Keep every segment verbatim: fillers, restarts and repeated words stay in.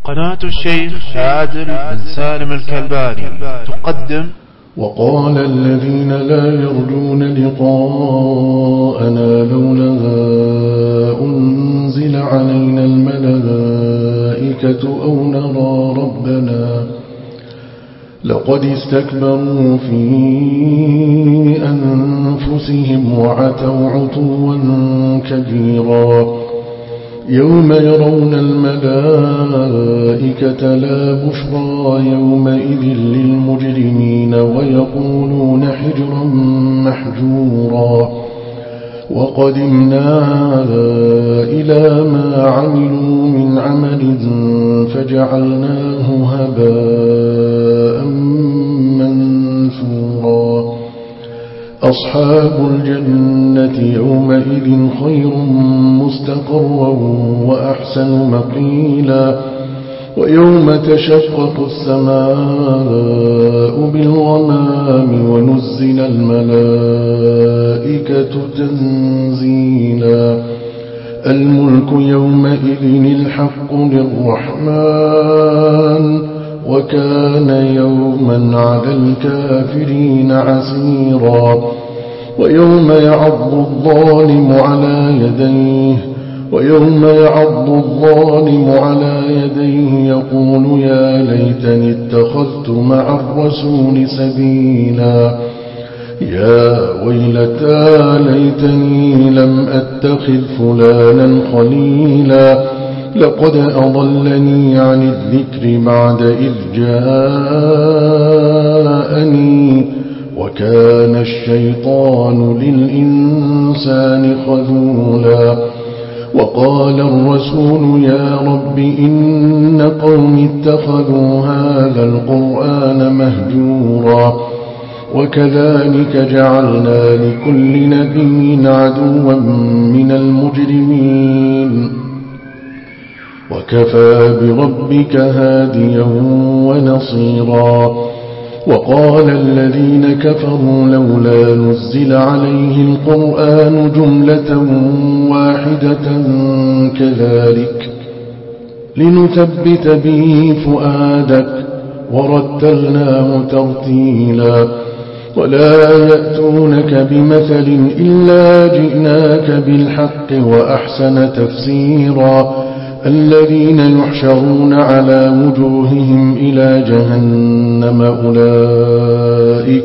قناة الشيخ عادل بن سالم الكلباني تقدم. وقال الذين لا يرجون لقاءنا لولا أنزل علينا الملائكة أو نرى ربنا لقد استكبروا في أنفسهم وعتوا عتوا كبيرا يوم يرون الملائكة لا بشرى يومئذ للمجرمين ويقولون حجرا محجورا وقدمنا إلى ما عملوا من عمل فجعلناه هباء منثورا أصحاب الجنة يومئذ خير مستقرا وأحسن مقيلا ويوم تشقق السماء بالغمام ونزل الملائكة تنزيلا الملك يومئذ الحق للرحمن وكان يوما على الكافرين عسيرا ويوم يعض الظالم على يديه ويوم يعض الظالم على يديه يقول يا ليتني اتخذت مع الرسول سبيلا يا ويلتى ليتني لم أتخذ فلانا خليلا لقد أضلني عن الذكر بعد إذ جاءني وكان الشيطان للإنسان خذولا وقال الرسول يا رب إن قوم اتخذوا هذا القرآن مهجورا وكذلك جعلنا لكل نبي عدوا من المجرمين وكفى بربك هاديا ونصيرا وقال الذين كفروا لولا نزل عليه القرآن جملة واحدة كذلك لنثبت به فؤادك ورتلناه ترتيلا ولا يأتونك بمثل إلا جئناك بالحق وأحسن تفسيرا الذين يحشرون على وجوههم إلى جهنم أولئك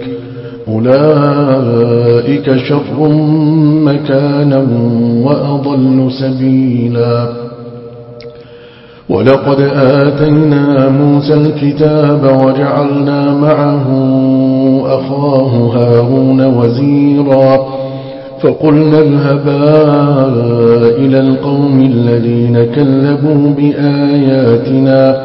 أولئك شر مكانا وأضل سبيلا ولقد آتينا موسى الكتاب وجعلنا معه أخاه هارون وزيرا فقلنا اذهبا إلى القوم الذين كذبوا بآياتنا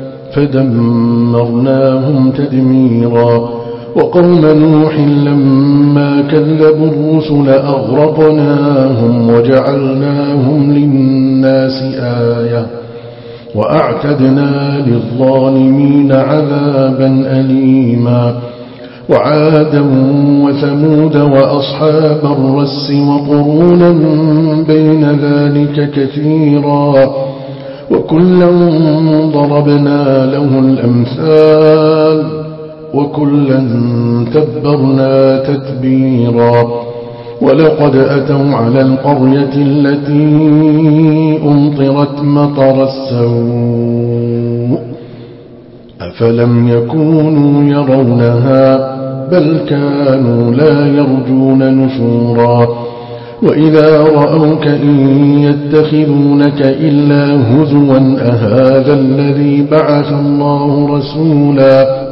فدمرناهم تدميرا وقوم نوح لما كذبوا الرسل أغرقناهم وجعلناهم للناس آية وأعتدنا للظالمين عذابا أليما وعادا وثمود وأصحاب الرس وقرونا بين ذلك كثيرا وكلا ضربنا له الأمثال وكلا تبرنا تتبيرا ولقد أتوا على القرية التي أمطرت مطر السوء أفلم يكونوا يرونها بل كانوا لا يرجون نشورا وإذا رأوك إن يتخذونك إلا هزوا أهذا الذي بعث الله رسولا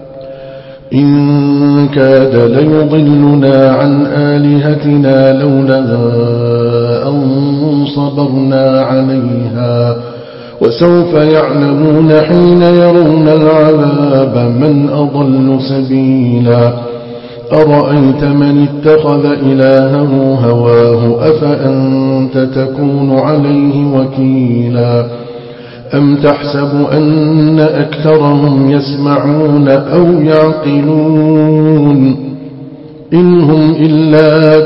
إن كاد ليضلنا عن آلهتنا لولا أن صبرنا عليها وسوف يعلمون حين يرون العذاب من أضل سبيلا أرأيت من اتخذ إلهه هواه أفأنت تكون عليه وكيلا أم تحسب أن أكثرهم يسمعون أو يعقلون إن هم إلا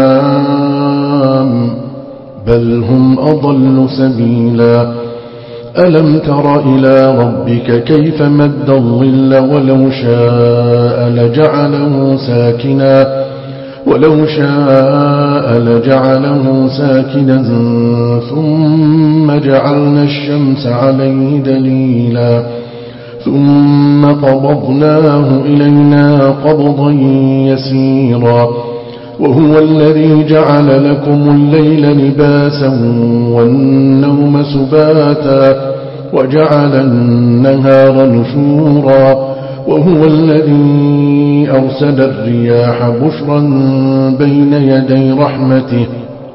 كالأنعام بل هم أضل سبيلا ألم تر إلى ربك كيف مد الظل ولو شاء لجعله ساكنا ولو شاء لجعله ساكنا ثم جعلنا الشمس عليه دليلا ثم قبضناه إلينا قبضا يسيرا وهو الذي جعل لكم الليل لباسا والنوم سباتا وجعل النهار نشورا وهو الذي أرسل الرياح بشرا بين يدي رحمته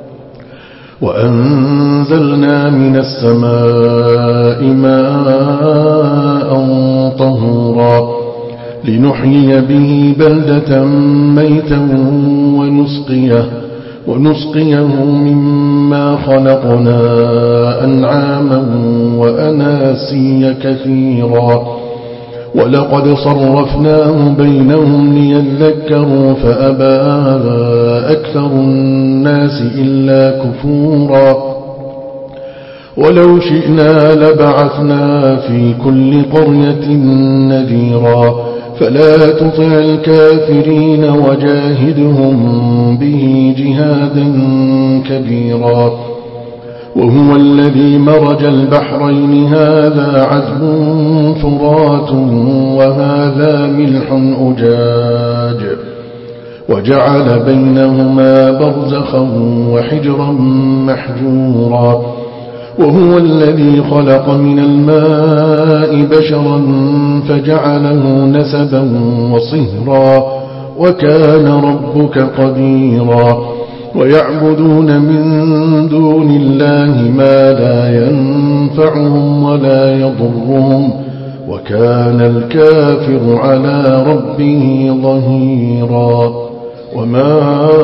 وأنزلنا من السماء ماء طهورا لنحيي به بلدة ميتا ونسقيه, ونسقيه مما خلقنا أنعاما وأناسيا كثيرا ولقد صرفناه بينهم ليذكروا فأبى أكثر الناس إلا كفورا ولو شئنا لبعثنا في كل قرية نذيرا فلا تطع الكافرين وجاهدهم به جهادا كبيرا وهو الذي مرج البحرين هذا عذب فرات وهذا ملح أجاج وجعل بينهما برزخا وحجرا محجورا وهو الذي خلق من الماء بشرا فجعله نسبا وصهرا وكان ربك قديرا ويعبدون من دون الله ما لا ينفعهم ولا يضرهم وكان الكافر على ربه ظهيرا وما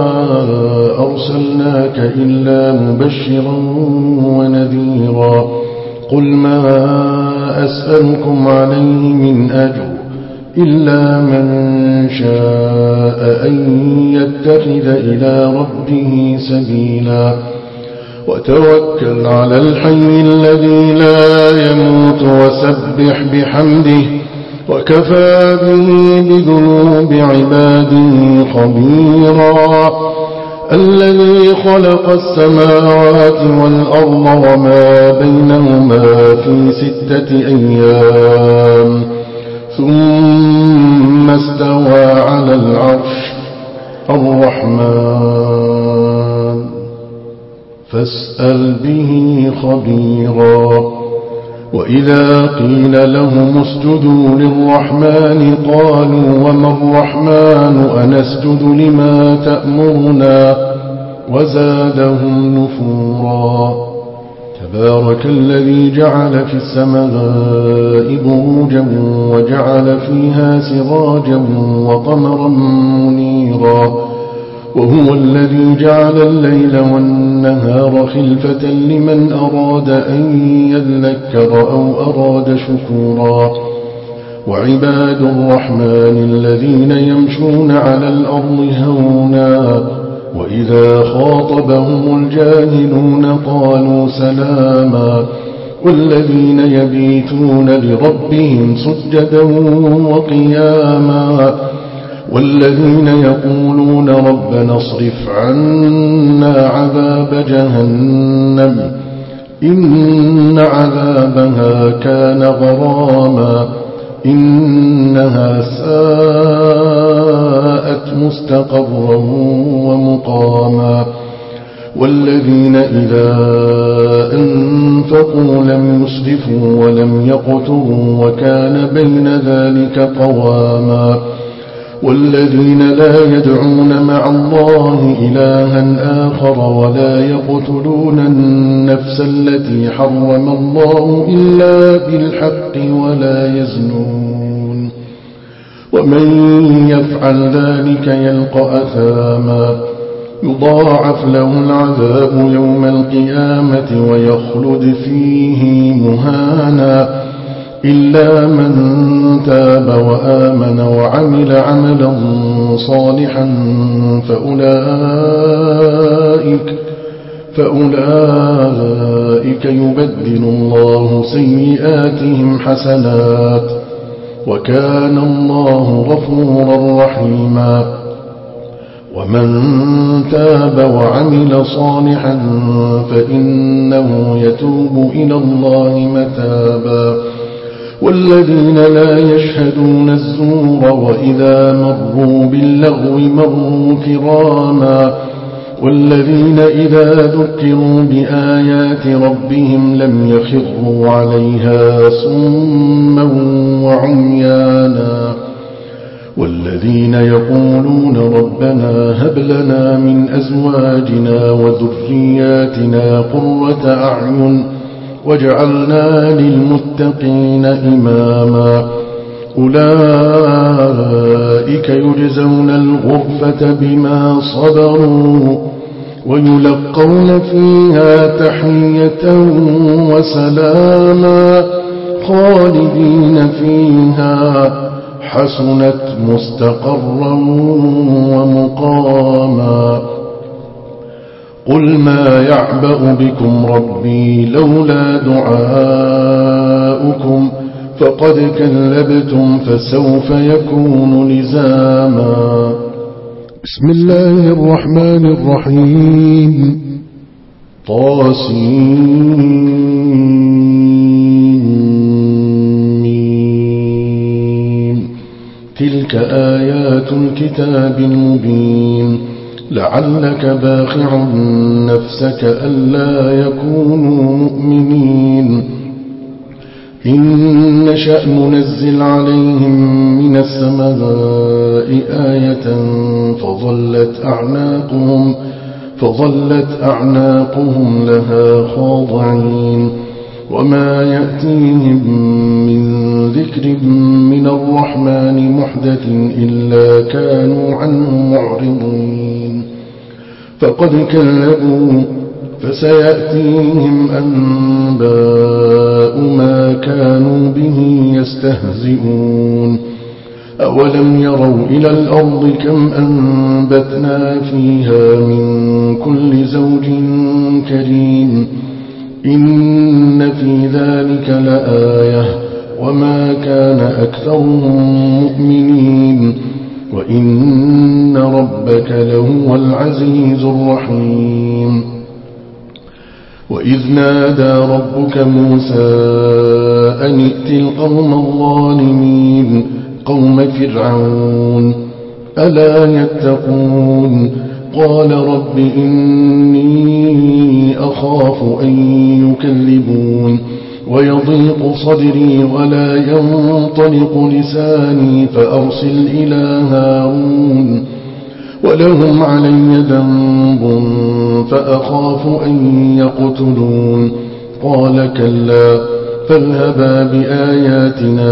أرسلناك إلا مبشرا ونذيرا قل ما أسألكم عليه من أجر إلا من شاء أن يتخذ إلى ربه سبيلا وتوكل على الحي الذي لا يموت وسبح بحمده وكفى به بذنوب عباده خبيرا الذي خلق السماوات والأرض وما بينهما في ستة أيام ثم استوى على العرش الرحمن فاسأل به خبيرا وإذا قيل لهم اسجدوا للرحمن قالوا وما الرحمن أنسجد لما تأمرنا وزادهم نفورا تبارك الذي جعل في السماء بروجا وجعل فيها سراجا وقمرا منيرا وهو الذي جعل الليل والنهار خلفة لمن أراد أن يذكر أو أراد شكورا وعباد الرحمن الذين يمشون على الأرض هونا وإذا خاطبهم الجاهلون قالوا سلاما والذين يبيتون لربهم سجدا وقياما والذين يقولون ربنا اصرف عنا عذاب جهنم إن عذابها كان غراما إنها ساءت مستقرا ومقاما والذين إذا أنفقوا لم يسرفوا ولم يقتروا وكان بين ذلك قواما والذين لا يدعون مع الله إلها آخر ولا يقتلون النفس التي حرم الله إلا بالحق ولا يزنون ومن يفعل ذلك يلقى أثاما يضاعف له العذاب يوم القيامة ويخلد فيه مهانا إلا من تاب وآمن وعمل عملا صالحا فأولئك, فأولئك يبدل الله سيئاتهم حسنات وكان الله غفورا رحيما ومن تاب وعمل صالحا فإنه يتوب إلى الله متابا والذين لا يشهدون الزور وإذا مروا باللغو مروا كراما والذين إذا ذكروا بآيات ربهم لم يخروا عليها صما وعميانا والذين يقولون ربنا هب لنا من أزواجنا وذرياتنا قرة أعين واجعلنا للمتقين إماما أولئك يجزون الغرفة بما صبروا ويلقون فيها تحية وسلاما خالدين فيها حسنت مستقرا ومقاما قل ما يعبأ بكم ربي لولا دعاؤكم فقد كذبتم فسوف يكون لزاما بسم الله الرحمن الرحيم طاسين تلك آيات الكتاب المبين لعلك باخع نفسك ألا يكونوا مؤمنين إن نشأ ننزل عليهم من السماء آية فظلت أعناقهم, فظلت أعناقهم لها خاضعين وما يأتيهم من ذكر من الرحمن محدث إلا كانوا عنه معرضين فقد كذبوا فسيأتيهم أنباء ما كانوا به يستهزئون أولم يروا إلى الأرض كم أنبتنا فيها من كل زوج كريم إن في ذلك لآية وما كان أكثرهم مؤمنين وإن ربك لهو العزيز الرحيم وإذ نادى ربك موسى أن ائت القوم الظالمين قوم فرعون ألا يتقون قال رب إني أخاف أن يكذبون ويضيق صدري ولا ينطلق لساني فأرسل إلى هارون ولهم علي ذنب فأخاف أن يقتلون قال كلا فاذهبا بآياتنا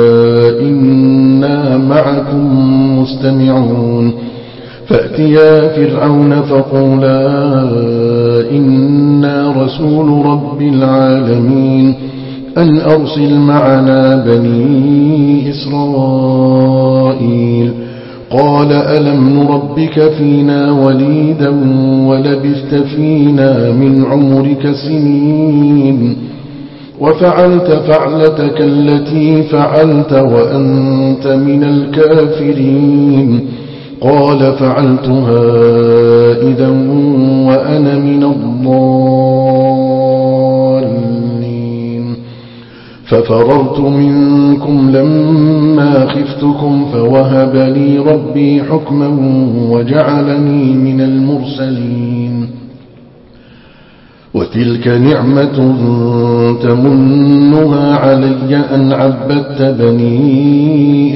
إنا معكم مستمعون فأتيا فرعون فقولا إنا رسول رب العالمين أن أرسل معنا بني إسرائيل قال ألم نربك فينا وليدا ولبثت فينا من عمرك سنين وفعلت فعلتك التي فعلت وأنت من الكافرين قال فعلتها إذا وأنا من الضالين ففررت منكم لما خفتكم فوهب لي ربي حكما وجعلني من المرسلين وتلك نعمة تمنها علي أن عبدت بني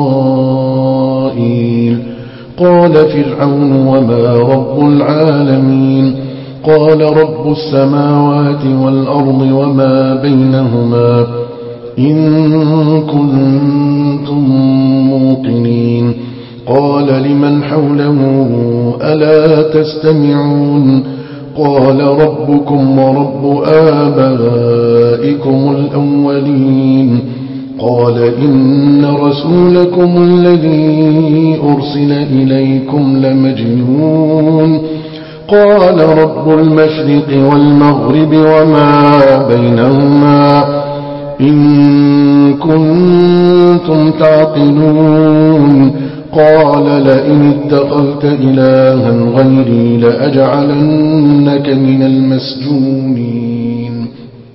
إسرائيل قال فرعون وما رب العالمين قال رب السماوات والأرض وما بينهما إن كنتم موقنين قال لمن حوله ألا تستمعون قال ربكم ورب آبائكم الأولين قال إن رسولكم الذي أرسل إليكم لمجنون قال رب المشرق والمغرب وما بينهما إن كنتم تعقلون قال لئن اتخذت إلها غيري لأجعلنك من المسجونين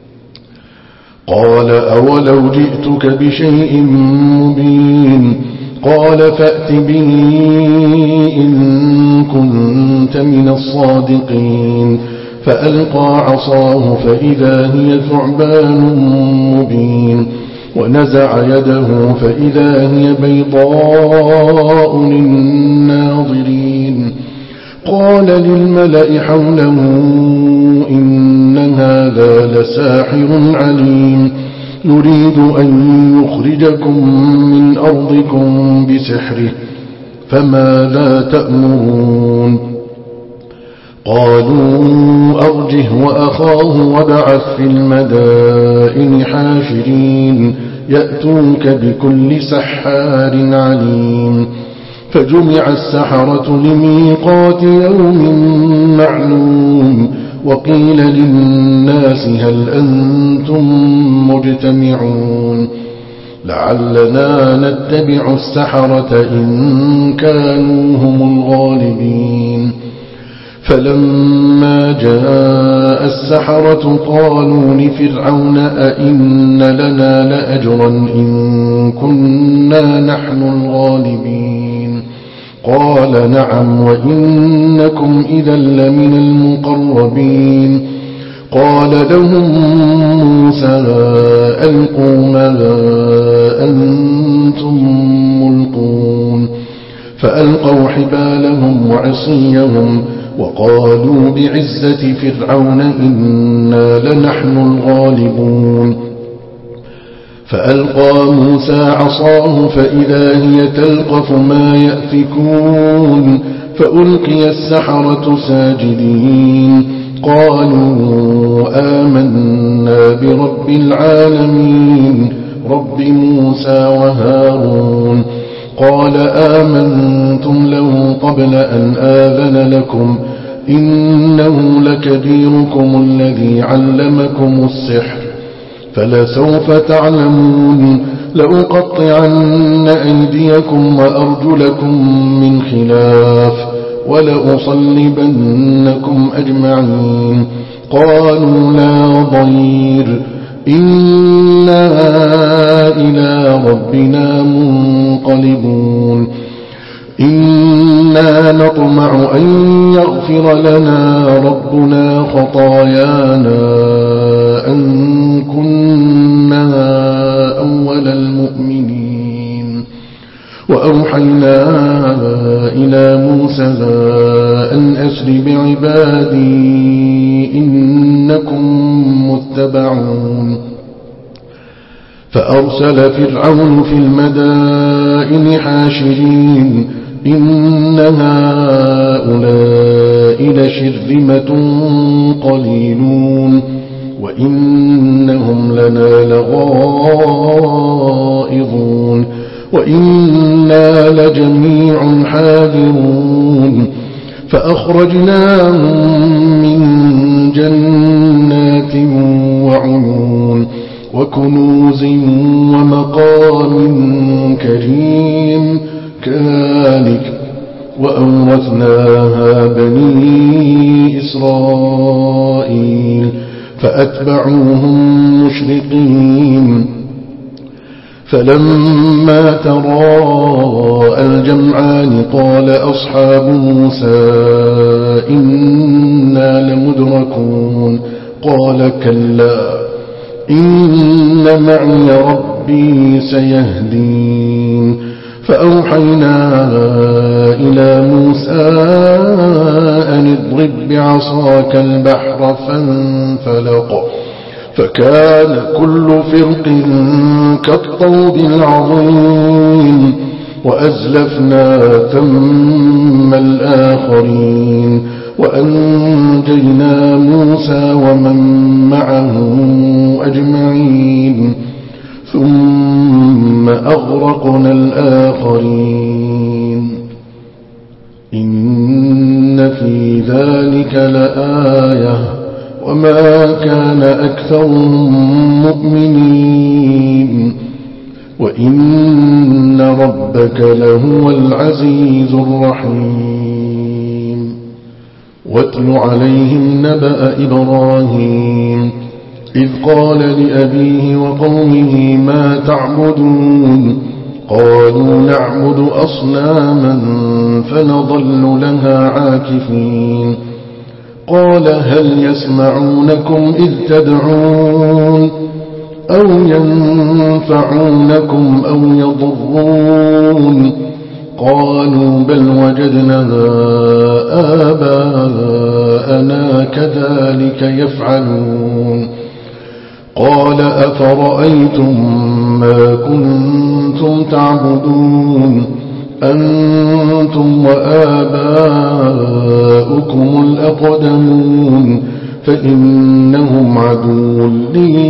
قال أولو جئتك بشيء مبين قال فأت به إن كنت من الصادقين فألقى عصاه فإذا هي ثعبان مبين ونزع يده فإذا هي بيضاء للناظرين قال للملأ حوله إن هذا لساحر عليم يريد أن يخرجكم من أرضكم بسحره فماذا تأمرون قالوا أرجه وأخاه وابعث في المدائن حاشرين يأتوك بكل سحار عليم فجمع السحرة لميقات يوم معلوم وقيل للناس هل أنتم مجتمعون لعلنا نتبع السحرة إن كانوا هم الغالبين فلما جاء السحرة قالوا لفرعون أئن لنا لأجرا إن كنا نحن الغالبين قال نعم وإنكم إذا لمن المقربين قال لهم موسى ألقوا ما أنتم ملقون فألقوا حبالهم وعصيهم وقالوا بعزة فرعون إنا لنحن الغالبون فألقى موسى عصاه فإذا هي تلقف ما يأفكون فألقي السحرة ساجدين قالوا آمنا برب العالمين رب موسى وهارون قال آمنتم له قبل أن آذن لكم إنه لكبيركم الذي علمكم السحر فلسوف تعلمون لأقطعن أيديكم وأرجلكم من خلاف ولأصلبنكم أجمعين قالوا لا ضير إنا إلى ربنا منقلبون إنا نطمع أن يغفر لنا ربنا خطايانا أن كنا أول المؤمنين وأوحينا إلى موسى أن أسر بعبادي إنكم متبعون فأرسل فرعون في المدائن حاشرين إن هؤلاء لشرذمة قليلون وإنهم لنا لغائظون وإنا لجميع حاذرون فأخرجناهم من جنات وعيون وكنوز ومقام كريم كذلك وأورثناها بني إسرائيل فأتبعوهم مشرقين فلما تراءى الجمعان قال أصحاب موسى إنا لمدركون قال كلا إن معي ربي سيهدين فأوحينا إلى موسى أن اضرب بعصاك البحر فانفلق فكان كل فرق كالطود العظيم وأزلفنا ثم الآخرين وأنجينا موسى ومن معه أجمعين ثم أغرقنا الآخرين إن في ذلك لآية وما كان أكثرهم مؤمنين وإن ربك لهو العزيز الرحيم واتل عليهم نبأ إبراهيم إذ قال لأبيه وقومه ما تعبدون قالوا نعبد أصناما فنظل لها عاكفين قال هل يسمعونكم إذ تدعون أو ينفعونكم أو يضرون قالوا بل وجدنا آباءنا كذلك يفعلون قال أفرأيتم ما كنتم تعبدون أنتم وآباؤكم الأقدمون فإنهم عدو لي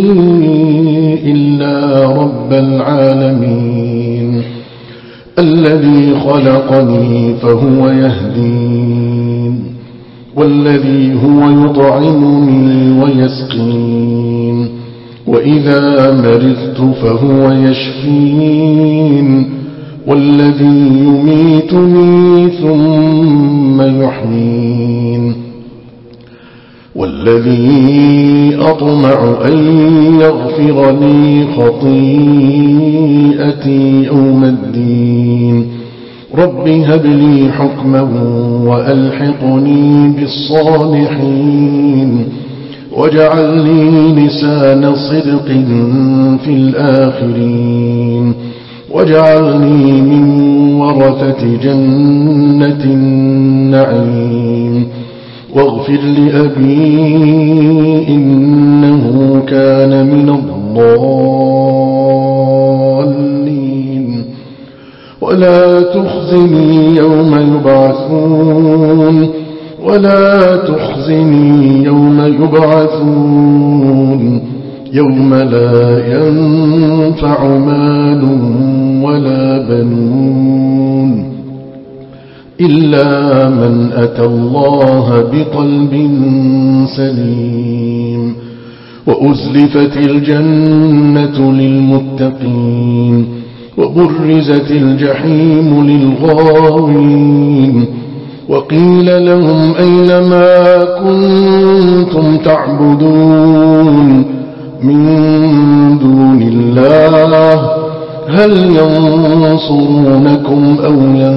إلا رب العالمين الذي خلقني فهو يهدين والذي هو يطعمني ويسقين وإذا مرضت فهو يشفين والذي يميتني ثم يحيين والذي أطمع أن يغفر لي خطيئتي يوم الدين رب هب لي حكما وألحقني بالصالحين واجعل لي لسان صدق في الآخرين واجعلني من ورثة جنة النعيم واغفر لأبي إنه كان من الضالين ولا تخزني يوم يبعثون ولا تخزني يوم يبعثون يوم لا ينفع مال ولا بنون إلا من أتى الله بقلب سليم وأزلفت الجنة للمتقين وبرزت الجحيم للغاوين وقيل لهم أين ما كنتم تعبدون من دون الله هل ينصرونكم أو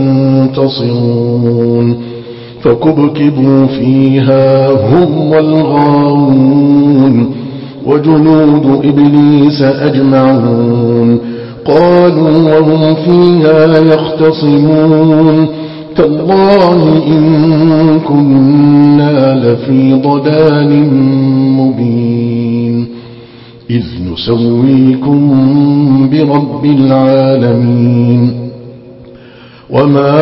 ينتصرون فكبكبوا فيها هم والغاوون وجنود إبليس أجمعون قالوا وهم فيها يختصمون تالله إن كنا لفي ضلال مبين إذ نسويكم برب العالمين وما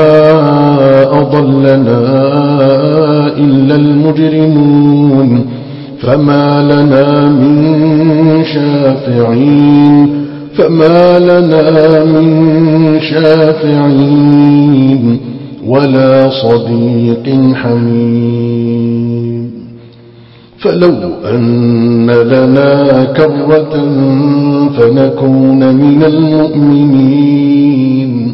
أضلنا إلا المجرمون فما لنا من شافعين فما لنا من شافعين ولا صديق حميم فلو أن لنا كرة فنكون من المؤمنين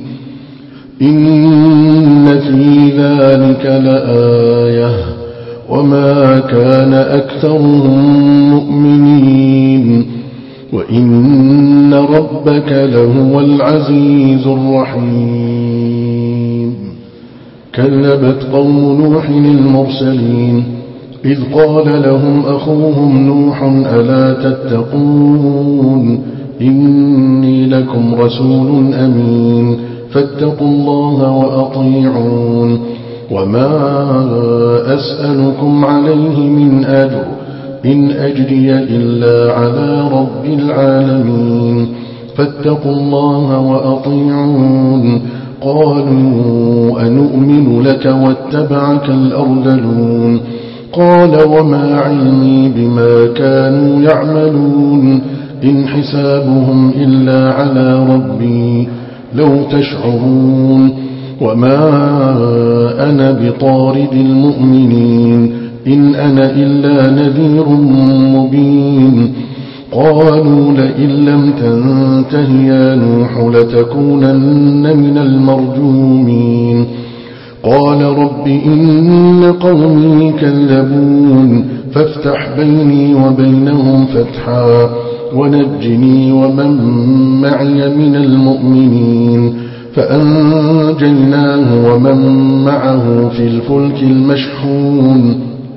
إن في ذلك لآية وما كان أكثرهم مؤمنين وإن ربك لهو العزيز الرحيم كذبت قوم نوح المرسلين إذ قال لهم أخوهم نوح ألا تتقون إني لكم رسول أمين فاتقوا الله وأطيعون وما أسألكم عليه من أجر إن أجري إلا على رب العالمين فاتقوا الله وأطيعون قالوا أنؤمن لك واتبعك الأرذلون قال وما علمي بما كانوا يعملون إن حسابهم إلا على ربي لو تشعرون وما أنا بطارد المؤمنين إن أنا إلا نذير مبين قالوا لئن لم تنته يا نوح لتكونن من المرجومين قال رب إن قومي كذبون فافتح بيني وبينهم فتحا ونجني ومن معي من المؤمنين فأنجيناه ومن معه في الفلك المشحون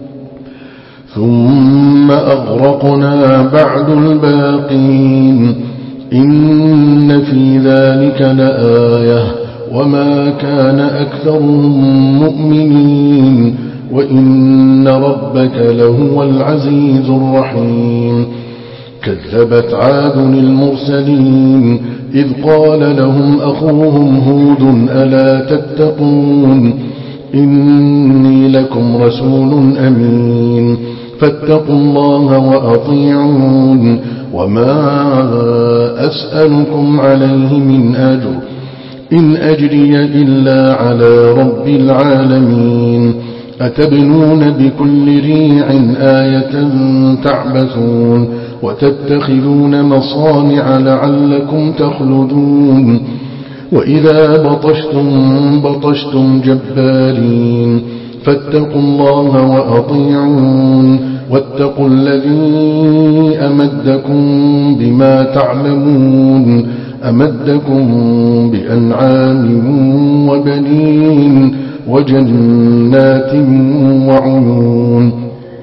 ثم أغرقنا بعد الباقين إن في ذلك لآية وما كان أكثرهم مؤمنين وإن ربك لهو العزيز الرحيم كذبت عاد المرسلين إذ قال لهم أخوهم هود ألا تتقون إني لكم رسول أمين فاتقوا الله وأطيعون وما أسألكم عليه من أجر إن أجري إلا على رب العالمين أتبنون بكل ريع آية تعبثون وتتخذون مصانع لعلكم تخلدون وإذا بطشتم بطشتم جبارين فاتقوا الله وأطيعون واتقوا الذي أمدكم بما تعلمون أمدكم بأنعام وبنين وجنات وعيون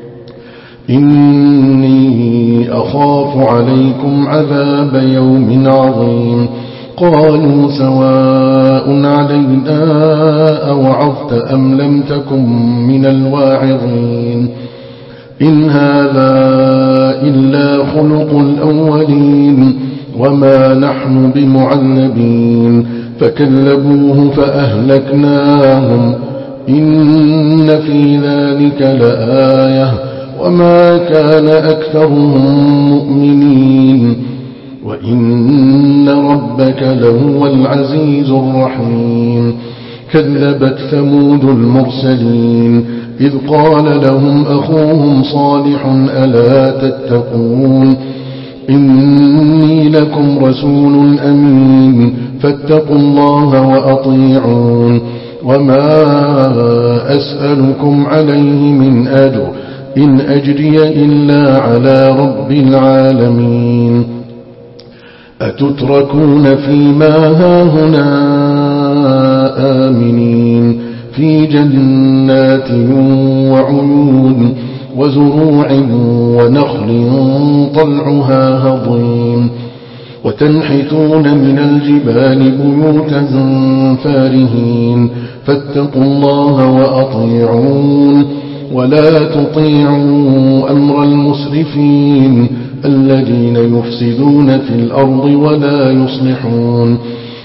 إني أخاف عليكم عذاب يوم عظيم قالوا سواء علينا أوعظت أم لم تكن من الواعظين إن هذا إلا خلق الأولين وما نحن بمعذبين فكذبوه فأهلكناهم إن في ذلك لآية وما كان أكثرهم مؤمنين وإن ربك لهو العزيز الرحيم كذبت ثمود المرسلين إذ قال لهم أخوهم صالح ألا تتقون إني لكم رسول أمين فاتقوا الله وأطيعون وما أسألكم عليه من أجر إن أجري إلا على رب العالمين أتتركون فيما هاهنا آمنين في جنات وعيون وزروع ونخل طلعها هضيم وتنحتون من الجبال بيوتا فارهين فاتقوا الله وأطيعون ولا تطيعوا أمر المسرفين الذين يفسدون في الأرض ولا يصلحون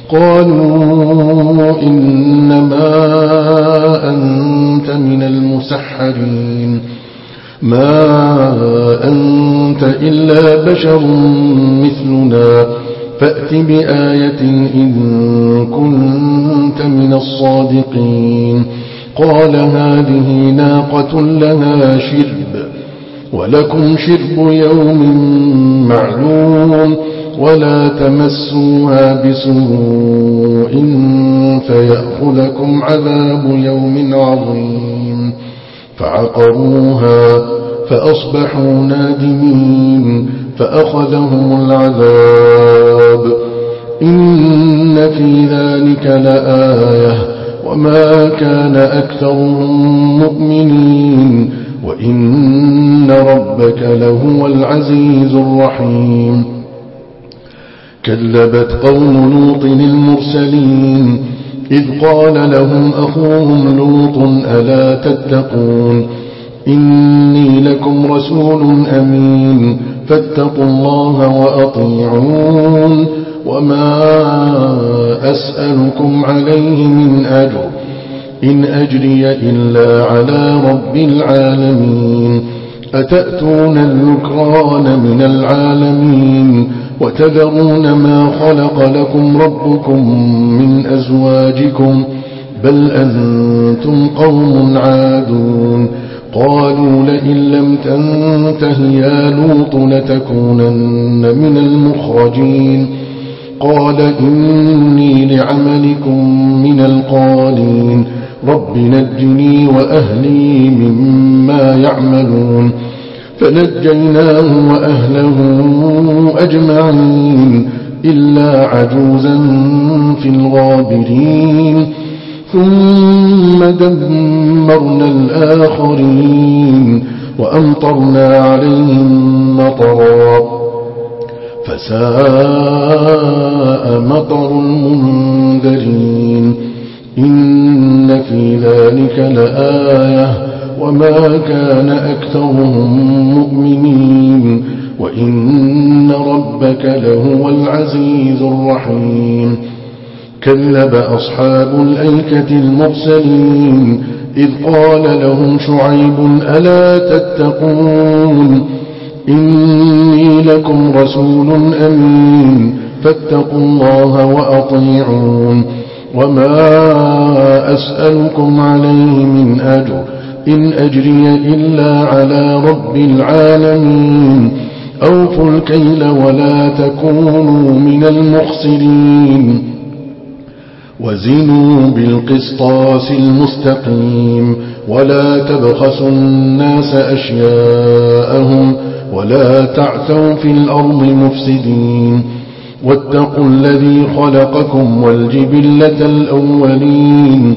قالوا إنما أنت من المسحرين ما أنت إلا بشر مثلنا فأت بآية إن كنت من الصادقين قال هذه ناقة لها شرب ولكم شرب يوم معلوم ولا تمسوها بسوء فيأخذكم عذاب يوم عظيم فعقروها فأصبحوا نادمين فأخذهم العذاب إن في ذلك لآية وما كان أكثرهم مؤمنين وإن ربك لهو العزيز الرحيم كذبت قوم لوط المرسلين إذ قال لهم أخوهم لوط ألا تتقون إني لكم رسول أمين فاتقوا الله وأطيعون وما أسألكم عليه من أجر إن أجري إلا على رب العالمين أتأتون الذكران من العالمين وتذرون ما خلق لكم ربكم من أزواجكم بل أنتم قوم عادون قالوا لئن لم تنته يا لوط لتكونن من المخرجين قال إني لعملكم من القالين رب نجني وأهلي مما يعملون فنجيناه وأهله أجمعين إلا عجوزا في الغابرين ثم دمرنا الآخرين وأمطرنا عليهم مطرا فساء مطر المنذرين إن في ذلك لآية وما كان أكثرهم مؤمنين وإن ربك لهو العزيز الرحيم كذب أصحاب الأيكة المرسلين إذ قال لهم شعيب ألا تتقون إني لكم رسول أمين فاتقوا الله وأطيعون وما أسألكم عليه من أجر إن أجري إلا على رب العالمين أوفوا الكيل ولا تكونوا من المخسرين وزنوا بالقسطاس المستقيم ولا تبخسوا الناس أشياءهم ولا تعثوا في الأرض مفسدين واتقوا الذي خلقكم والجبلة الأولين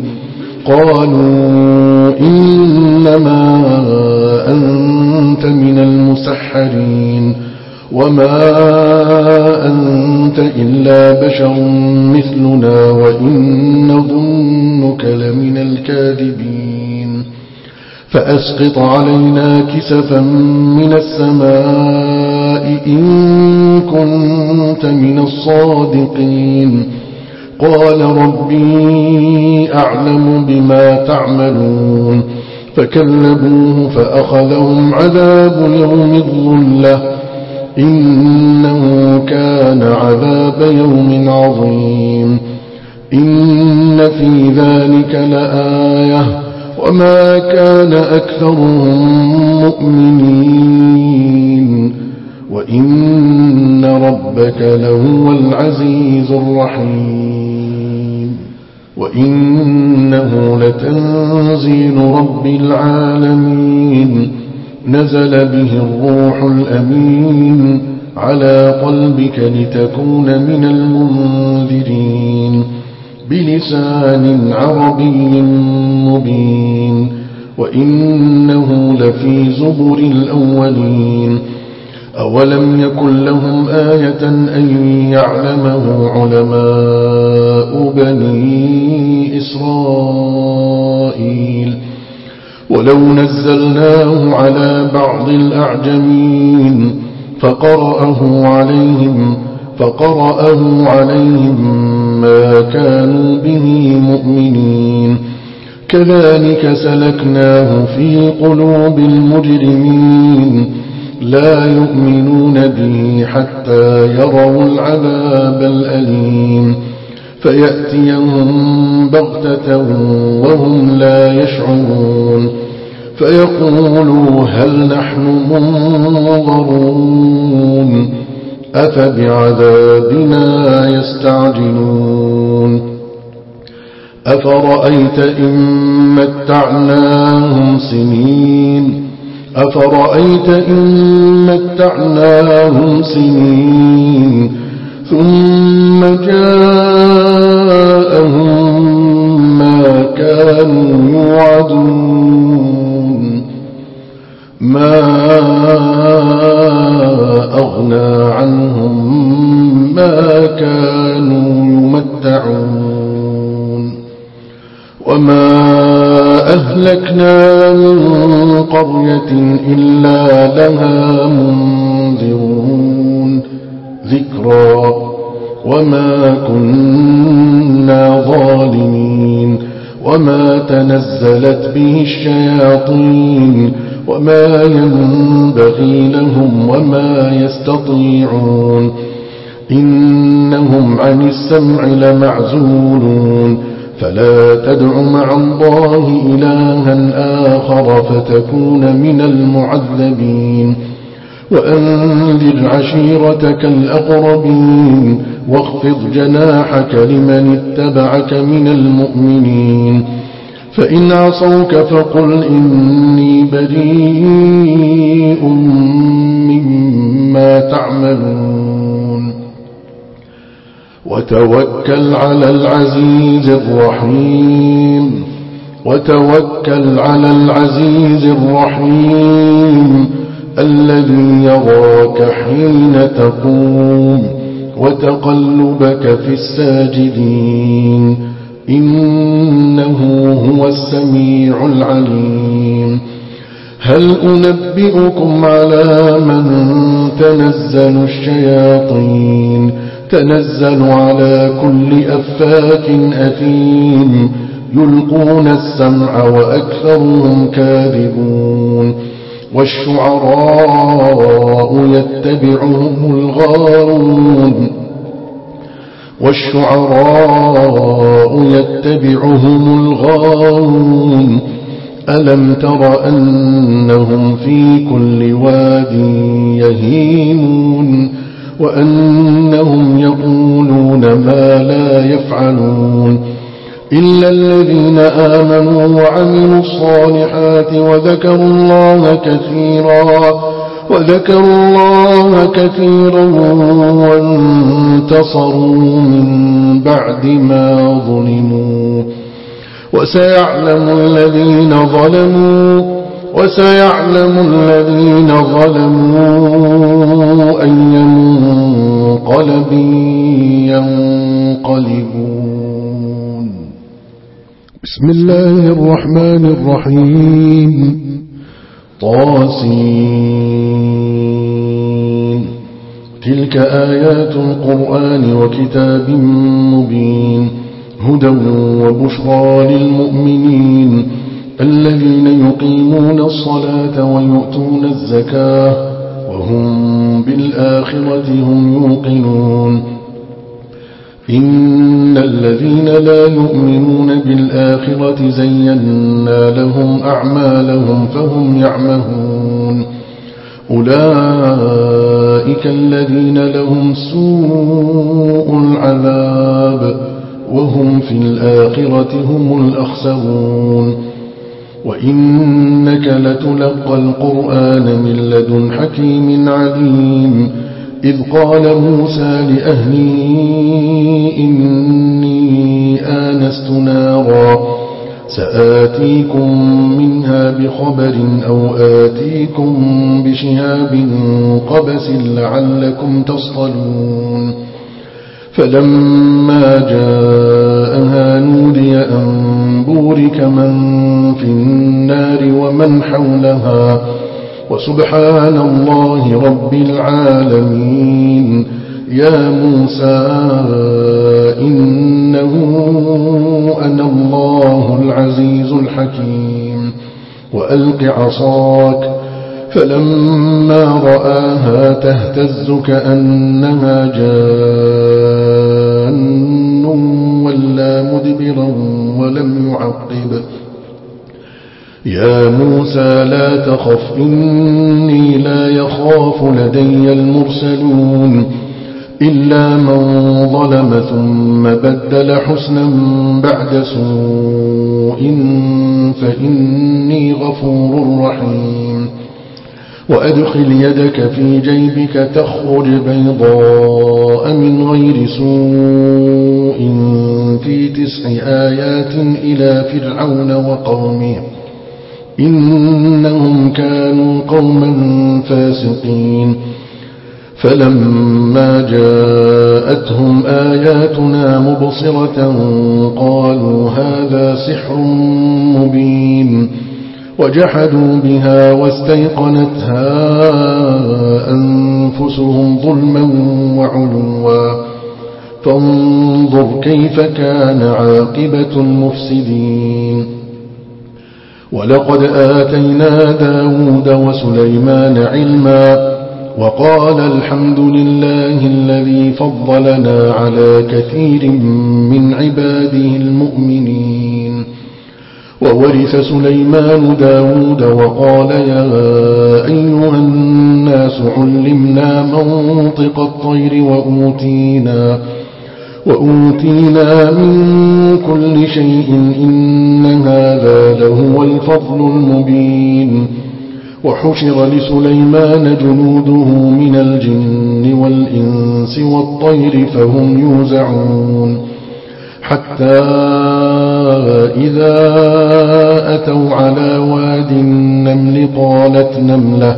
قالوا إنما أنت من المسحرين وما أنت إلا بشر مثلنا وإن نظنك لمن الكاذبين فأسقط علينا كسفا من السماء إن كنت من الصادقين قال ربي أعلم بما تعملون فكذبوه فأخذهم عذاب يوم الظلة إنه كان عذاب يوم عظيم إن في ذلك لآية وما كان أكثرهم مؤمنين وإن ربك لهو العزيز الرحيم وإنه لتنزيل رب العالمين نزل به الروح الأمين على قلبك لتكون من المنذرين بلسان عربي مبين وإنه لفي زبر الأولين أولم يكن لهم آية أن يعلمه علماء بني إسرائيل ولو نزلناه على بعض الأعجمين فقرأه عليهم فقرأه عليهم ما كانوا به مؤمنين كذلك سلكناه في قلوب المجرمين لا يؤمنون به حتى يروا العذاب الأليم فيأتيهم بغتة وهم لا يشعرون فيقولوا هل نحن منظرون أفبعذابنا يستعجلون أفرأيت إن متعناهم سنين أفرأيت إن متعناهم سنين ثم جاءهم ما كانوا يوعدون ما أغنى عنهم ما كانوا يمتعون وما أهلكنا من قرية إلا لها منذرون ذكرى وما كنا ظالمين وما تنزلت به الشياطين وما ينبغي لهم وما يستطيعون إنهم عن السمع لمعزولون فلا تدع مع الله إلها آخر فتكون من المعذبين وأنذر عشيرتك الأقربين واخفض جناحك لمن اتبعك من المؤمنين فإن عصوك فقل إني بريء مما تعملون وتوكل على العزيز الرحيم وتوكل على العزيز الرحيم الذي يراك حين تقوم وتقلبك في الساجدين إنه هو السميع العليم هل أنبئكم على من تنزل الشياطين تنزل على كل أفاك أثيم يلقون السمع وأكثرهم كاذبون والشعراء يتبعهم الغاوون والشعراء يتبعهم الغاوون ألم تر أنهم في كل واد يهيمون وأنهم يقولون ما لا يفعلون إلا الذين آمنوا وعملوا الصالحات وذكروا الله كثيرا وذكروا الله كثيرا وانتصروا من بعد ما ظلموا وسيعلم الذين ظلموا وسيعلم الذين ظلموا أي منقلب ينقلبون بسم الله الرحمن الرحيم طاسين تلك آيات القرآن وكتاب مبين هدى وبشرى للمؤمنين الذين يقيمون الصلاة ويؤتون الزكاة وهم بالآخرة هم يوقنون إن الذين لا يؤمنون بالآخرة زينا لهم أعمالهم فهم يعمهون أولئك الذين لهم سوء العذاب وهم في الآخرة هم الأخسرون وإنك لتلقى القرآن من لدن حكيم عليم إذ قال موسى لأهله إني آنست نارا سآتيكم منها بخبر أو آتيكم بشهاب قبس لعلكم تصطلون فلما جاءها نودي أن بورك من في النار ومن حولها وسبحان الله رب العالمين يا موسى إنه أنا الله العزيز الحكيم وألق عصاك فلما رآها تهتز كأنها جان ولا مدبرا ولم يعقب يا موسى لا تخف إني لا يخاف لدي المرسلون إلا من ظلم ثم بدل حسنا بعد سوء فإني غفور رحيم وأدخل يدك في جيبك تخرج بيضاء من غير سوء في تسع آيات إلى فرعون وقومه إنهم كانوا قوما فاسقين فلما جاءتهم آياتنا مبصرة قالوا هذا سحر مبين وجحدوا بها واستيقنتها أنفسهم ظلما وعلوا فانظر كيف كان عاقبة المفسدين ولقد آتينا داود وسليمان علما وقال الحمد لله الذي فضلنا على كثير من عباده المؤمنين. وورث سليمان داود وقال يا أيها الناس علمنا منطق الطير وأوتينا, وأوتينا من كل شيء إن هذا لهو الفضل المبين. وحشر لسليمان جنوده من الجن والإنس والطير فهم يوزعون حتى إذا أتوا على واد النمل قالت نملة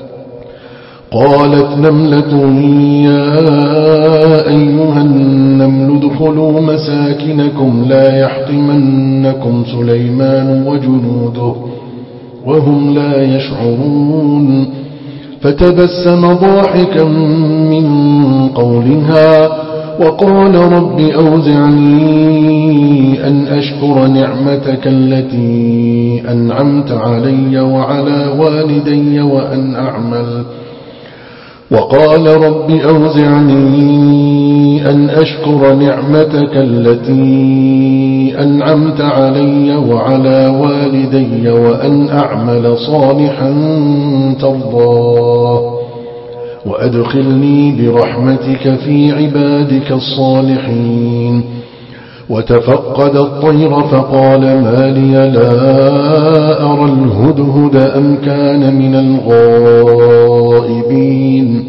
قالت نملة يا أيها النمل ادخلوا مساكنكم لا يحطمنكم سليمان وجنوده وهم لا يشعرون. فتبسم ضاحكا من قولها وقال رب أوزعني أن أشكر نعمتك التي أنعمت علي وعلى والدي وأن أعمل وقال رب أوزعني أن أشكر نعمتك التي أنعمت علي وعلى والدي وأن أعمل صالحا ترضاه وأدخلني برحمتك في عبادك الصالحين. وتفقد الطير فقال ما لي لا أرى الهدهد أم كان من الغائبين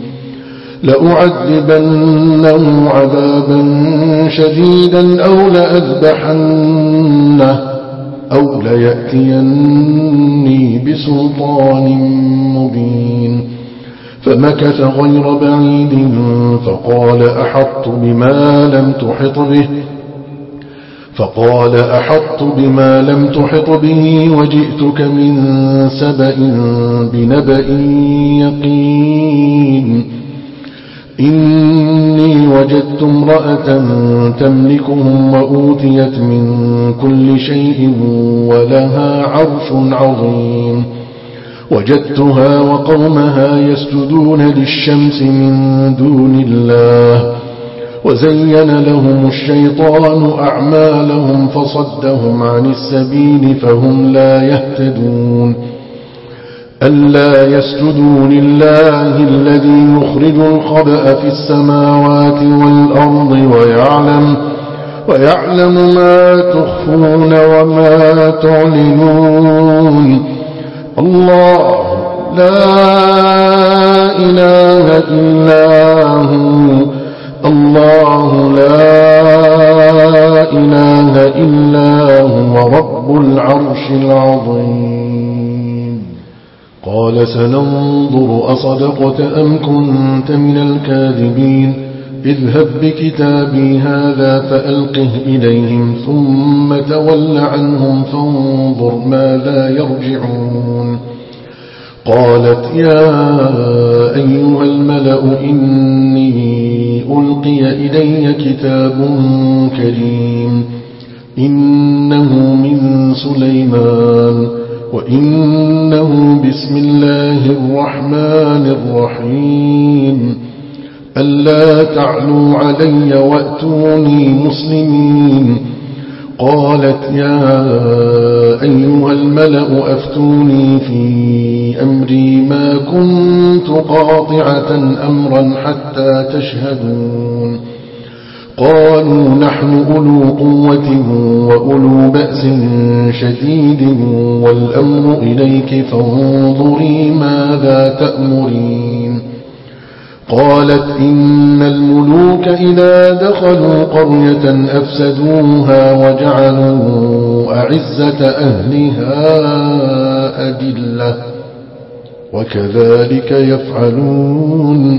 لأعذبنه عذابا شديدا أو لأذبحنه أو ليأتيني بسلطان مبين. فمكث غير بعيد فقال أحطت بما لم تحط به فقال أحطت بما لم تحط به وجئتك من سبأ بنبأ يقين. إني وجدت امرأة تملكهم وأوتيت من كل شيء ولها عرش عظيم. وجدتها وقومها يسجدون للشمس من دون الله وزين لهم الشيطان أعمالهم فصدهم عن السبيل فهم لا يهتدون. ألا يسجدوا لله الذي يخرج الخبأ في السماوات والأرض ويعلم, ويعلم ما تخفون وما تعلنون. الله لا إله إلا هو الله لا إله إلا هو رب العرش العظيم. قال سننظر أصدقت أم كنت من الكاذبين اذهب بكتابي هذا فألقه إليهم ثم تول عنهم فانظر ماذا يرجعون. قالت يا أيها الملأ إني ألقي إلي كتاب كريم إنه من سليمان وإنه بسم الله الرحمن الرحيم ألا تعلوا علي وأتوني مسلمين. قالت يا أيها الملأ أفتوني في أمري ما كنت قاطعة أمرا حتى تشهدون. قالوا نحن أولو قوة وأولو بأس شديد والأمر إليك فانظري ماذا تأمرين. قالت إن الملوك إذا دخلوا قرية أفسدوها وجعلوا أعزة أهلها أذلة وكذلك يفعلون.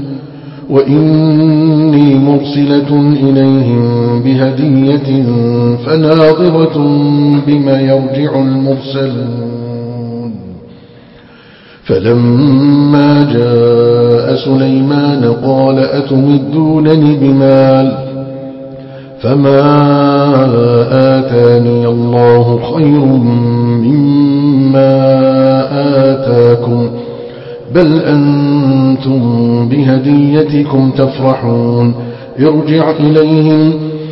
وإني مرسلة إليهم بهدية فناظرة بما يرجع المرسلون. فلما جاء سليمان قال أتمدونني بمال فما آتاني الله خير مما آتاكم بل أنتم وأنتم بهديتكم تفرحون ارجع إليهم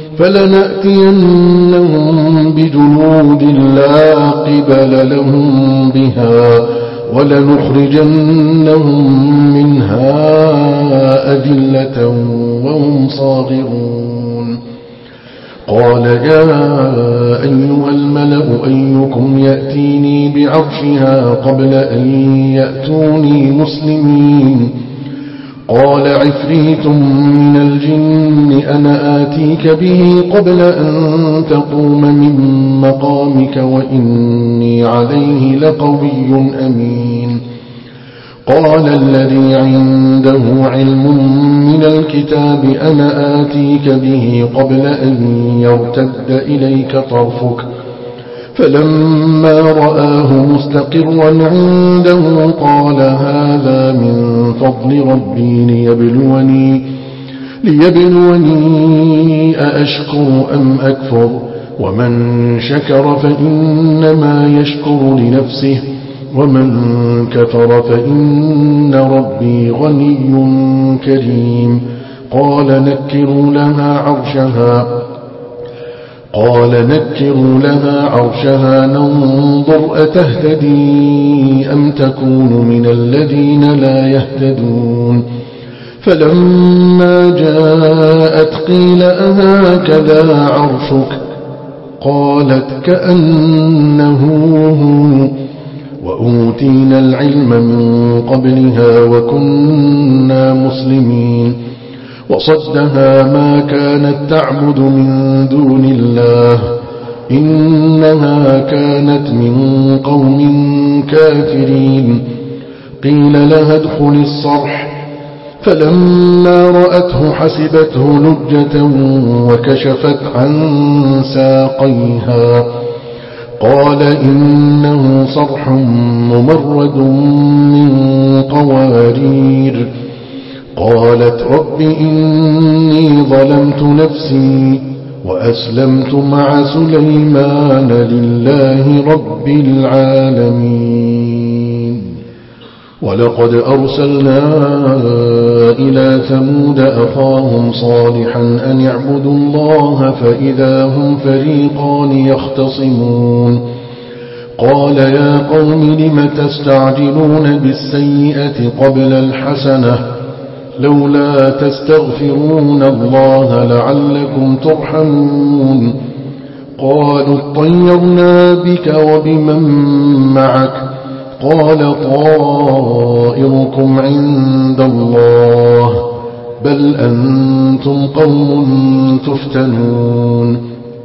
فلنأتينهم بجنود لا قبل لهم بها ولنخرجنهم منها أذلة وهم صاغرون قال يا أيها الملأ أيكم يأتيني بعرشها قبل أن يأتوني مسلمين قال عفريت من الجن أنا آتيك به قبل أن تقوم من مقامك وإني عليه لقوي أمين قال الذي عنده علم من الكتاب أنا آتيك به قبل أن يرتد إليك طرفك فلما رآه مستقرا عنده قال هذا من فضل ربي ليبلوني, ليبلوني أأشكر أم أكفر ومن شكر فإنما يشكر لنفسه ومن كفر فإن ربي غني كريم قال نكروا لها عرشها قال نكروا لها عرشها ننظر أتهتدي أم تكون من الذين لا يهتدون فلما جاءت قيل أهكذا عرشك قالت كأنه هو وأوتينا العلم من قبلها وكنا مسلمين وصدها ما كانت تعبد من دون الله إنها كانت من قوم كافرين قيل لها ادخل الصرح فلما رأته حسبته لجة وكشفت عن ساقيها قال إنه صرح ممرد من قوارير قالت رب إني ظلمت نفسي وأسلمت مع سليمان لله رب العالمين ولقد أرسلنا إلى ثمود أخاهم صالحا أن يعبدوا الله فإذا هم فريقان يختصمون قال يا قوم لم تستعجلون بالسيئة قبل الحسنة لولا تستغفرون الله لعلكم ترحمون قالوا اطيرنا بك وبمن معك قال طائركم عند الله بل أنتم قوم تفتنون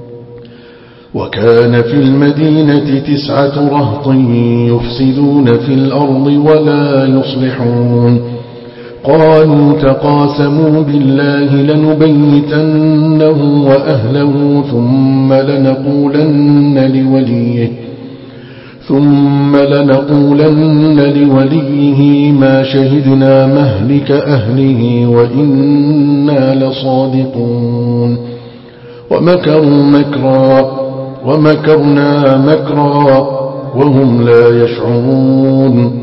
وكان في المدينة تسعة رهط يفسدون في الأرض ولا يصلحون قالوا تقاسموا بالله لنبيتنه وأهله ثم لنقولن لوليه ثم لنقولن لوليه ما شهدنا مهلك أهله وإنا لصادقون ومكروا مكرا ومكرنا مكرا وهم لا يشعرون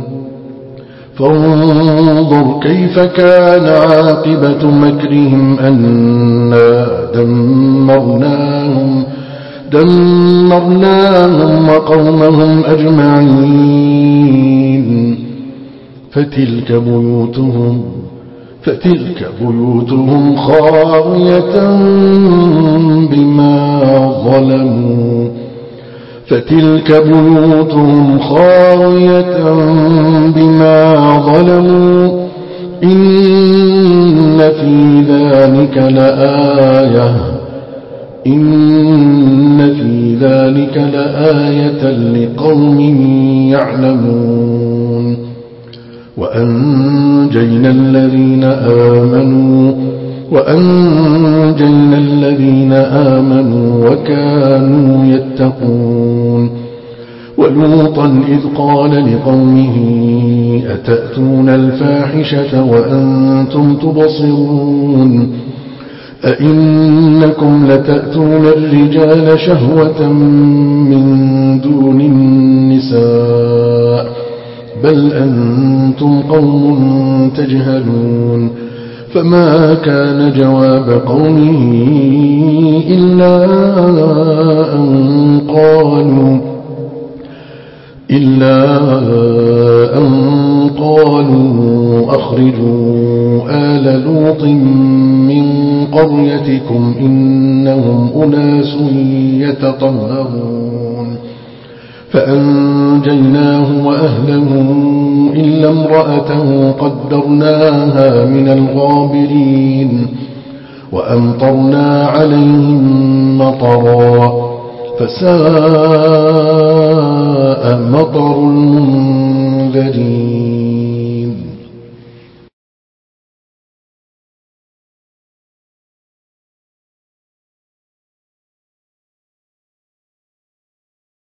فانظر كيف كان عاقبة مكرهم أنا دمرناهم دمرناهم وقومهم أجمعين فتلك بيوتهم فتلك بيوتهم خاوية بما ظلموا فتلك بيوتهم خاوية بما ظلموا إن في ذلك لآية إن في ذلك لآية لقوم يعلمون وأنجينا الذين آمنوا وأنجينا الذين آمنوا وكانوا يتقون ولوطا إذ قال لقومه أتأتون الفاحشة وأنتم تبصرون أئنكم لتأتون الرجال شهوة من دون النساء بل أنتم قوم تجهلون فما كان جواب قومه إلا أن قالوا إلا أن قالوا أخرجوا آل لوط من قريتكم إنهم أناس يتطهرون فأنجيناه وأهله إلا امرأته قدرناها من الغابرين وأمطرنا عليهم مطرا فساء مطر المنذرين